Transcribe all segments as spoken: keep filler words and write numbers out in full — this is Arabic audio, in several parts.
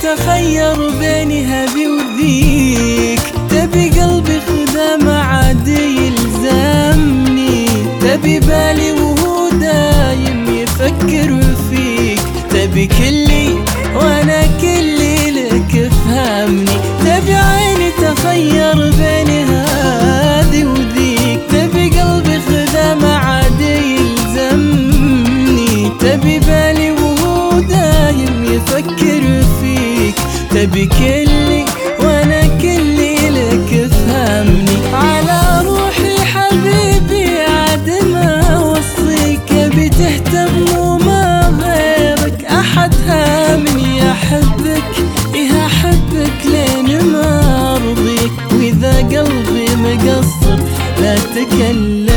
تخير بين هذي وذيك، تبي قلبي خذه ما عاد يلزمني، تبي بالي وهو دايم يفكر فيك، تبي كلي وانا كلي لك فهمني، تبي عيني تخير بين هذي وذيك، تبي قلبي خذه ما عاد يلزمني، تبي بالي وهو دايم يفكر فيك، تبي كلي وانا كلي لك فهمني. على روحي حبيبي عاد ما اوصيك، ابي تهتم وما غيرك احد هامني، احبك ايه احبك لين ما ارضيك، واذا قلبي مقصر لا تكلمني.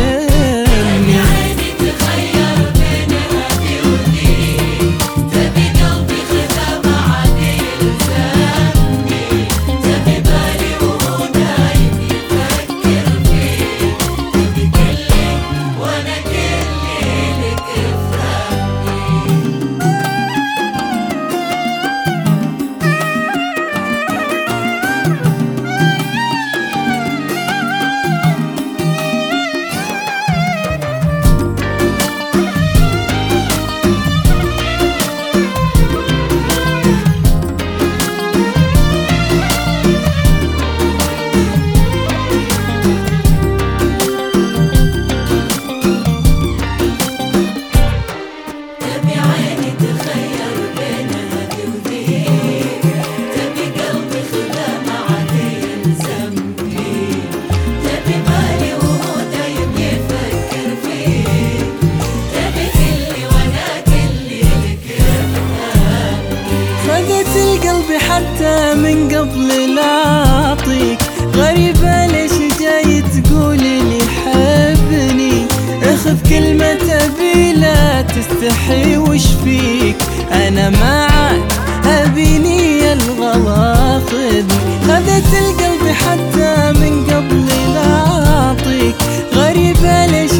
قلبي حتى من قبل لا اعطيك، غريبة ليش جاي تقولي لي حبني، اخذ كلمة ابي لا تستحي وش فيك، انا ما عاد ابيني الغلا خذني، خذت القلب حتى من قبل لا اعطيك، غريبة ليش